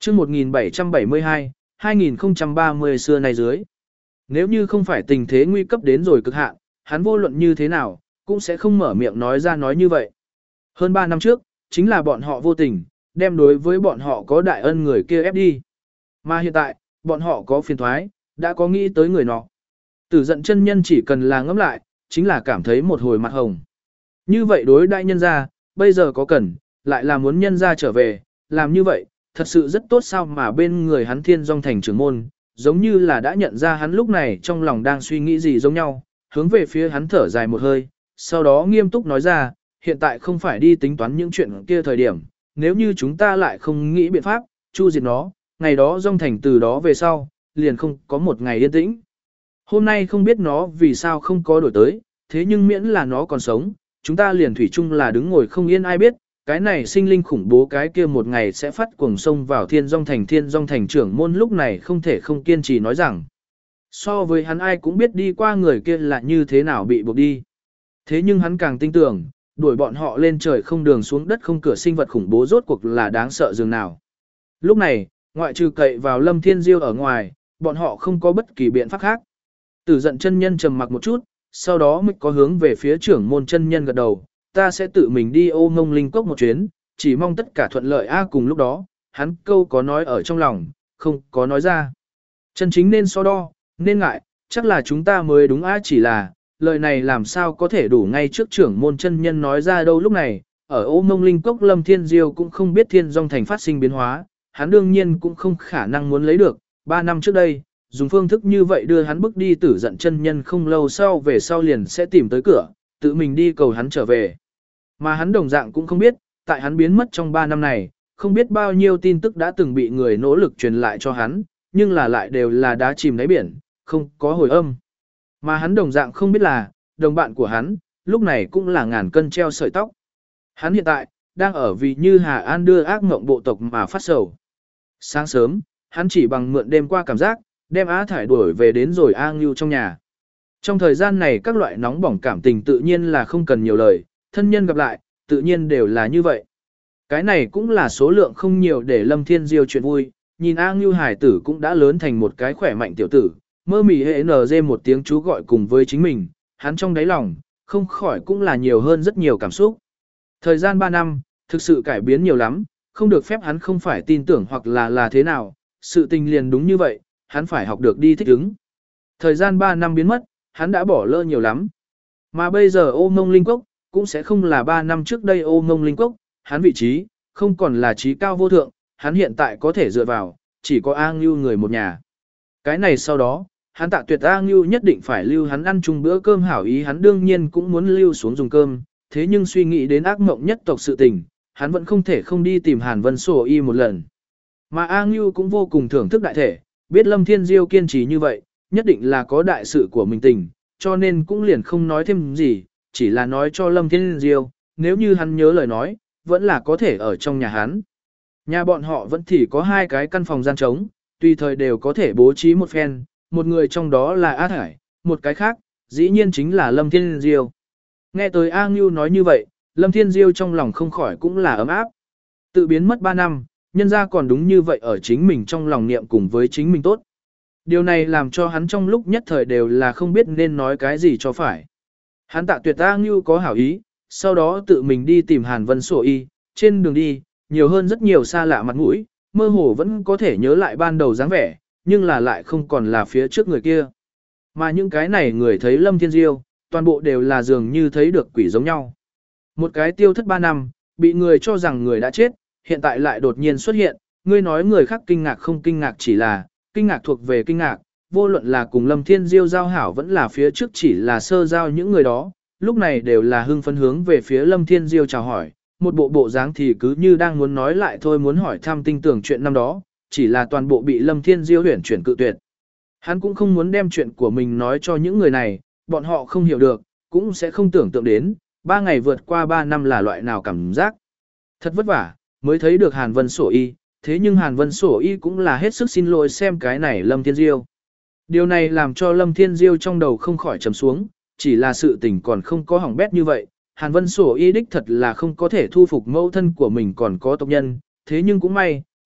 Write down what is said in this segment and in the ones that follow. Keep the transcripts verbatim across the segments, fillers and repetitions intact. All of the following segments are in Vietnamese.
chương một nghìn bảy trăm bảy mươi hai, hai nghìn không trăm ba mươi xưa nay dưới. Nếu như không phải tình thế nguy cấp đến rồi cực hạn, hắn vô luận như thế nào, cũng sẽ không mở miệng nói ra nói như vậy. Hơn ba năm trước, chính là bọn họ vô tình, đem đối với bọn họ có đại ân người kia ép đi. Mà hiện tại, bọn họ có phiền thoái, đã có nghĩ tới người nọ. Tử giận chân nhân chỉ cần là ngẫm lại, chính là cảm thấy một hồi mặt hồng. Như vậy đối đại nhân gia, bây giờ có cần, lại là muốn nhân gia trở về, làm như vậy, thật sự rất tốt sao mà bên người hắn Thiên Dung Thành trưởng môn, giống như là đã nhận ra hắn lúc này trong lòng đang suy nghĩ gì giống nhau, hướng về phía hắn thở dài một hơi, sau đó nghiêm túc nói ra, hiện tại không phải đi tính toán những chuyện kia thời điểm, nếu như chúng ta lại không nghĩ biện pháp, chu diệt nó, ngày đó Dung Thành từ đó về sau, liền không có một ngày yên tĩnh. Hôm nay không biết nó vì sao không có đổi tới, thế nhưng miễn là nó còn sống, chúng ta liền thủy chung là đứng ngồi không yên ai biết, cái này sinh linh khủng bố cái kia một ngày sẽ phát cuồng sông vào Thiên Dung Thành. Thiên Dung Thành trưởng môn lúc này không thể không kiên trì nói rằng, so với hắn ai cũng biết đi qua người kia là như thế nào bị buộc đi. Thế nhưng hắn càng tin tưởng, đuổi bọn họ lên trời không đường xuống đất không cửa sinh vật khủng bố rốt cuộc là đáng sợ dường nào. Lúc này, ngoại trừ cậy vào Lâm Thiên Diêu ở ngoài, bọn họ không có bất kỳ biện pháp khác. Tử giận chân nhân trầm mặc một chút, sau đó mới có hướng về phía trưởng môn chân nhân gật đầu, ta sẽ tự mình đi Ô Ngông Linh Cốc một chuyến, chỉ mong tất cả thuận lợi a. Cùng lúc đó, hắn câu có nói ở trong lòng, không có nói ra. Chân chính nên so đo, nên ngại, chắc là chúng ta mới đúng a, chỉ là, lời này làm sao có thể đủ ngay trước trưởng môn chân nhân nói ra đâu. Lúc này, ở Ô Ngông Linh Cốc Lâm Thiên Diêu cũng không biết Thiên Dung Thành phát sinh biến hóa, hắn đương nhiên cũng không khả năng muốn lấy được, ba năm trước đây, dùng phương thức như vậy đưa hắn bước đi tử giận chân nhân không lâu sau về sau liền sẽ tìm tới cửa, tự mình đi cầu hắn trở về. Mà hắn đồng dạng cũng không biết, tại hắn biến mất trong ba năm này, không biết bao nhiêu tin tức đã từng bị người nỗ lực truyền lại cho hắn, nhưng là lại đều là đá chìm đáy biển, không có hồi âm. Mà hắn đồng dạng không biết là, đồng bạn của hắn, lúc này cũng là ngàn cân treo sợi tóc. Hắn hiện tại, đang ở vì như Hà An đưa ác mộng bộ tộc mà phát sầu. Sáng sớm, hắn chỉ bằng mượn đêm qua cảm giác, đem Á Thải đuổi về đến rồi A Ngưu trong nhà. Trong thời gian này các loại nóng bỏng cảm tình tự nhiên là không cần nhiều lời, thân nhân gặp lại, tự nhiên đều là như vậy. Cái này cũng là số lượng không nhiều để Lâm Thiên Diêu chuyện vui, nhìn A Ngưu hải tử cũng đã lớn thành một cái khỏe mạnh tiểu tử, mơ mỉ hệ nở dê một tiếng chú gọi cùng với chính mình, hắn trong đáy lòng, không khỏi cũng là nhiều hơn rất nhiều cảm xúc. Thời gian ba năm, thực sự cải biến nhiều lắm, không được phép hắn không phải tin tưởng hoặc là là thế nào, sự tình liền đúng như vậy, hắn phải học được đi thích ứng. Thời gian ba năm biến mất, hắn đã bỏ lỡ nhiều lắm. Mà bây giờ Ô Ngông Linh Cốc, cũng sẽ không là ba năm trước đây Ô Ngông Linh Cốc, hắn vị trí, không còn là trí cao vô thượng, hắn hiện tại có thể dựa vào, chỉ có A Ngưu người một nhà. Cái này sau đó, hắn Tạ Tuyệt A Ngưu nhất định phải lưu hắn ăn chung bữa cơm hảo ý, hắn đương nhiên cũng muốn lưu xuống dùng cơm, thế nhưng suy nghĩ đến ác mộng nhất tộc sự tình, hắn vẫn không thể không đi tìm Hàn Vân Sổ Y một lần. Mà A Ngưu cũng vô cùng thưởng thức đại thể, biết Lâm Thiên Diêu kiên trì như vậy, nhất định là có đại sự của mình tình, cho nên cũng liền không nói thêm gì, chỉ là nói cho Lâm Thiên Diêu, nếu như hắn nhớ lời nói, vẫn là có thể ở trong nhà hắn. Nhà bọn họ vẫn thì có hai cái căn phòng gian trống, tùy thời đều có thể bố trí một phen, một người trong đó là A Thải, một cái khác, dĩ nhiên chính là Lâm Thiên Diêu. Nghe tới A Ngưu nói như vậy, Lâm Thiên Diêu trong lòng không khỏi cũng là ấm áp. Tự biến mất ba năm, nhân ra còn đúng như vậy ở chính mình trong lòng niệm cùng với chính mình tốt. Điều này làm cho hắn trong lúc nhất thời đều là không biết nên nói cái gì cho phải. Hắn Tạ Tuyệt A Ngưu có hảo ý, sau đó tự mình đi tìm Hàn Vân Sổ Y, trên đường đi, nhiều hơn rất nhiều xa lạ mặt mũi, mơ hồ vẫn có thể nhớ lại ban đầu dáng vẻ, nhưng là lại không còn là phía trước người kia. Mà những cái này người thấy Lâm Thiên Diêu, toàn bộ đều là dường như thấy được quỷ giống nhau. Một cái tiêu thất ba năm, bị người cho rằng người đã chết, hiện tại lại đột nhiên xuất hiện, ngươi nói người khác kinh ngạc không kinh ngạc chỉ là, kinh ngạc thuộc về kinh ngạc, vô luận là cùng Lâm Thiên Diêu giao hảo vẫn là phía trước chỉ là sơ giao những người đó, lúc này đều là hưng phấn hướng về phía Lâm Thiên Diêu chào hỏi, một bộ bộ dáng thì cứ như đang muốn nói lại thôi, muốn hỏi thăm tinh tưởng chuyện năm đó, chỉ là toàn bộ bị Lâm Thiên Diêu huyển chuyển cự tuyệt. Hắn cũng không muốn đem chuyện của mình nói cho những người này, bọn họ không hiểu được, cũng sẽ không tưởng tượng đến, ba ngày vượt qua ba năm là loại nào cảm giác. Thật vất vả, mới thấy được Hàn Vân Sổ Y, thế nhưng Hàn Vân Sổ Y cũng là hết sức xin lỗi xem cái này Lâm Thiên Diêu. Điều này làm cho Lâm Thiên Diêu trong đầu không khỏi trầm xuống, chỉ là sự tình còn không có hỏng bét như vậy. Hàn Vân Sổ Y đích thật là không có thể thu phục mẫu thân của mình còn có tộc nhân, thế nhưng cũng may,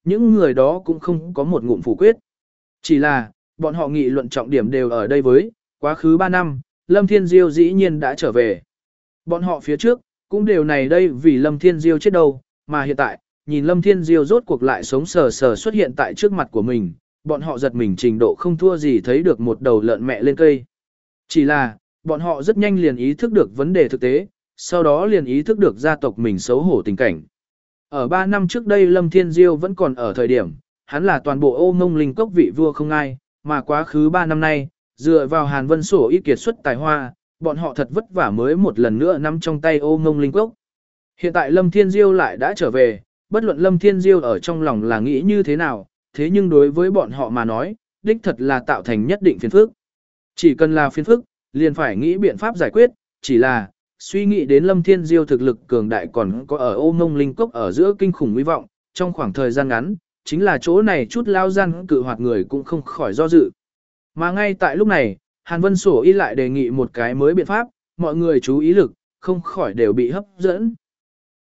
những người đó cũng không có một ngụm phủ quyết. Chỉ là, bọn họ nghị luận trọng điểm đều ở đây với, quá khứ ba năm, Lâm Thiên Diêu dĩ nhiên đã trở về. Bọn họ phía trước, cũng đều này đây vì Lâm Thiên Diêu chết đâu, mà hiện tại, nhìn Lâm Thiên Diêu rốt cuộc lại sống sờ sờ xuất hiện tại trước mặt của mình, bọn họ giật mình trình độ không thua gì thấy được một đầu lợn mẹ lên cây. Chỉ là, bọn họ rất nhanh liền ý thức được vấn đề thực tế, sau đó liền ý thức được gia tộc mình xấu hổ tình cảnh. Ở ba năm trước đây Lâm Thiên Diêu vẫn còn ở thời điểm, hắn là toàn bộ ô mông linh cốc vị vua không ai, mà quá khứ ba năm nay, dựa vào Hàn Vân Sổ y kiệt xuất tài hoa, bọn họ thật vất vả mới một lần nữa nắm trong tay ô mông linh cốc. Hiện tại Lâm Thiên Diêu lại đã trở về, bất luận Lâm Thiên Diêu ở trong lòng là nghĩ như thế nào, thế nhưng đối với bọn họ mà nói, đích thật là tạo thành nhất định phiền phức. Chỉ cần là phiền phức, liền phải nghĩ biện pháp giải quyết, chỉ là, suy nghĩ đến Lâm Thiên Diêu thực lực cường đại còn có ở ô mông linh cốc ở giữa kinh khủng uy vọng, trong khoảng thời gian ngắn, chính là chỗ này chút lao gian cự hoạt người cũng không khỏi do dự. Mà ngay tại lúc này, Hàn Vân Sổ y lại đề nghị một cái mới biện pháp, mọi người chú ý lực, không khỏi đều bị hấp dẫn.